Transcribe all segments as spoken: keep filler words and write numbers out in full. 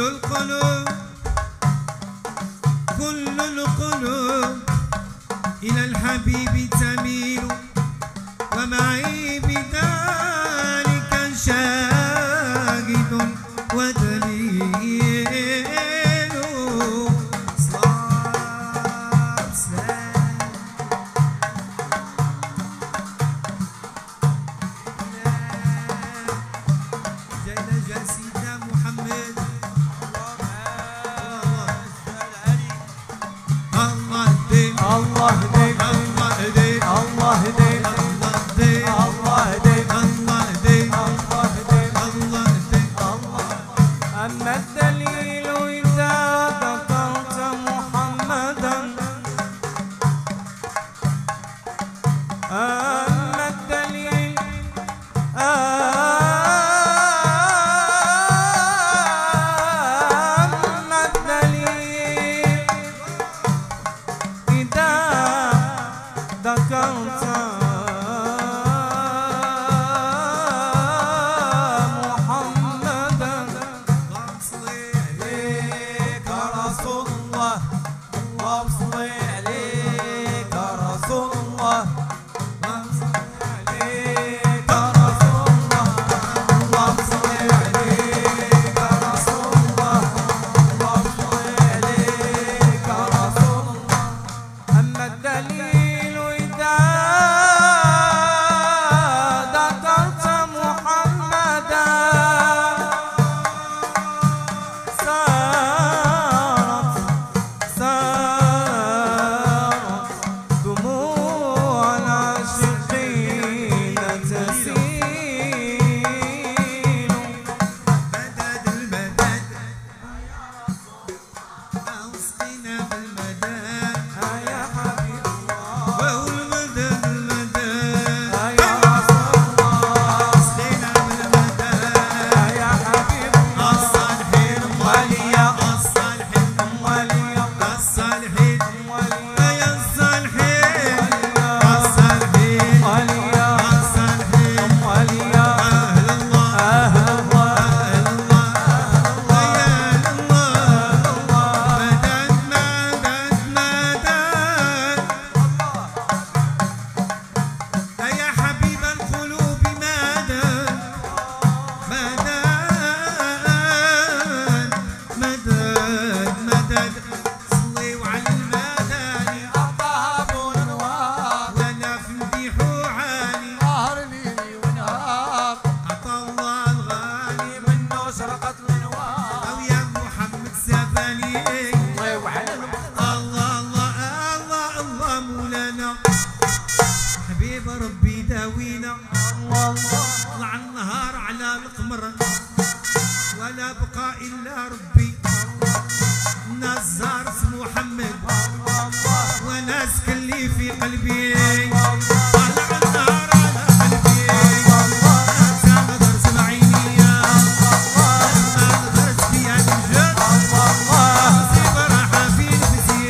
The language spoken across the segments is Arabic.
والقلوب كل القلوب إلى الحبيب تميل ومعي بذلك شاهد ودليل. صلاة سلام جاينا جا سيدنا محمد. الله هديك الله هديك الله هديك الله هديك الله هديك الله هديك الله هديك الله هديك الله هديك الله. أما الدليل إذا ذكرت محمدا أما الدليل أما الدليل إذا ذكرت محمدا صلي عليك رسول الله اللهم صل عليك رسول الله اللهم صل عليك رسول الله اللهم صل عليك رسول الله اللهم صل عليك رسول الله. أما الدليل إذا ذكرت محمدا سارت سارت دموع العاشقين تسيل. مدد المدد أوصينا بالمدد يا حبيب الله والمدد المدد يا رسول الله أوصينا بالمدد يا حبيب الله الصالحين وليا الصالحين وليا الصالحين وليا يا الصالحين الصالحين وليا الصالحين وليا أهل الله أهل الله أهل الله عيال الله مدد مدد مدد يا حبيب القلوب مدد مدد مدد مدد صلوا على المداني الذهب والنوار وانا في مديحو عالي نهر ليلي ونهار عطا الله الغالي منه شرقت الانوار او يا محمد سافاني الله وعلى الله الله الله الله مولانا حبيب ربي داوينا الله طلع النهار على القمر ولا بقى الا ربي الناس زار اسم محمد وناس كلي في قلبي طلع النهار على قلبي انت غدرت بعيني ما غدرت فيها الجد نصيب راحه في نفسي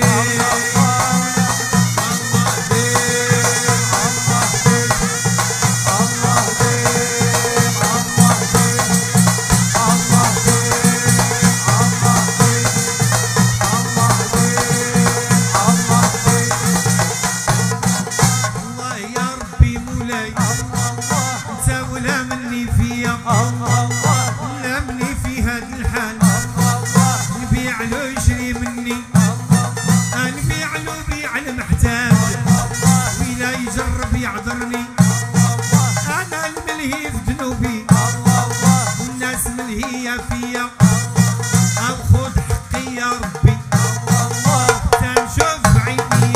الله يا ربي مولاي انت ولا مني فيا ولا مني في هذا الحال نبيع له يشري مني نبيع له بيع المحتاج ولا يجرب يعذرني انا الملهي في ذنوبي والناس ملهيه فيا او خذ حقي يا ربي تنشوف بعيني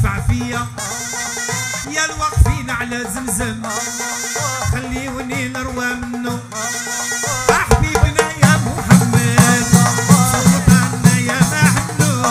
يشفع فيا يا الواقفين على زمزم خليوني نروى منه حبيبنا يا محمد سلطاننا يا محمود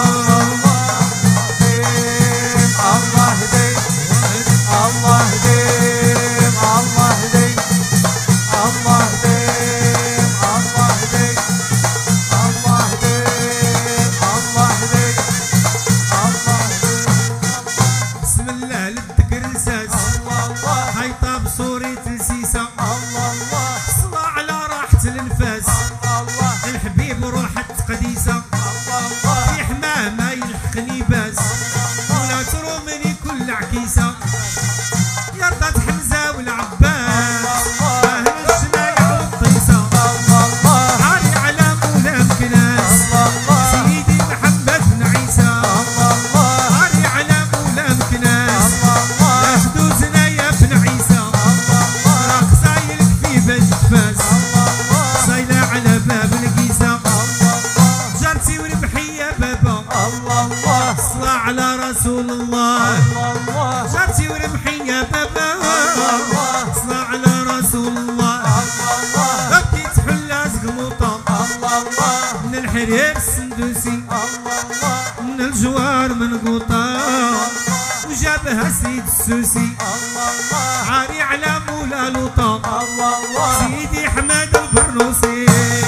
الله هديك الله هديك الله هديك الله هديك الله هديك الله هديك الله هديك الله هديك بسم الله للذكر رساس هاي طاب صورة السيسة صلاة على راحة الانفاس الحبيب روحة قديسة في حمامة يلحقني باس ولا ترومني كل عكيسة يرضى حمزة والعباس اهل الشنايع والطيسة عالي على مولا مكناس سيدي محمد بن عيسى عالي على مولا مكناس لا حدوزنا يا ابن عيسى راك سايلك في بيت فاس صايلة على باب القيسة جارتي وربحية بابا صلاة على رسول الله جارتي وربحية بابا صلاة على رسول الله بديت حلة زقموطة من الحرير السندوسي من الجوار منقوطة وجابها سيد السوسي عاري على مولا لوطة سيدي حماد البرنوسي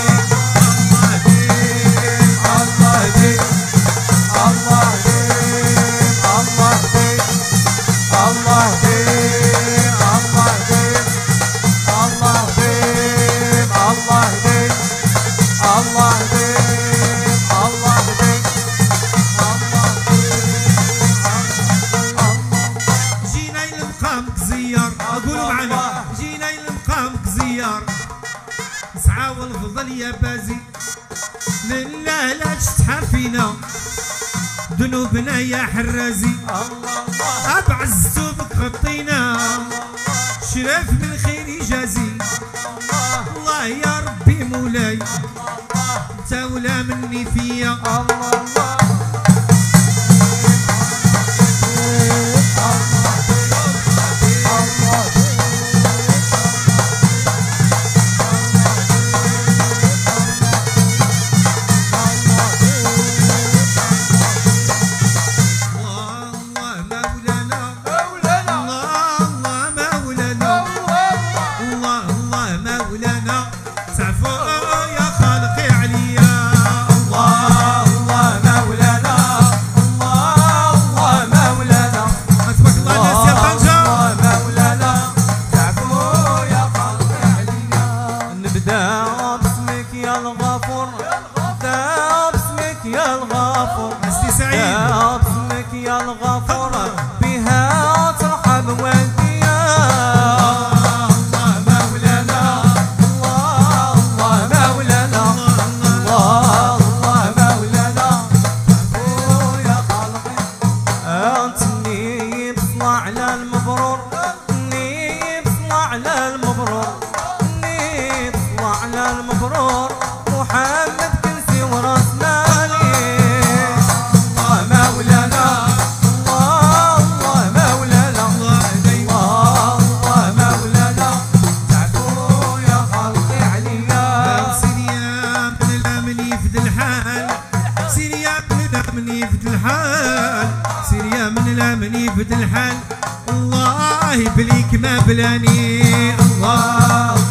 جينا لمقامك زيار قولوا معنا جينا لمقامك زيار نسعى والفضل يا بازي لله لا تشتحر فينا ذنوبنا يا حرازي أبعزتو بك غطينا شرف بالخير يجازي الله يا ربي مولاي انت ولا مني فيا الحال الله بليك ما بلاني الله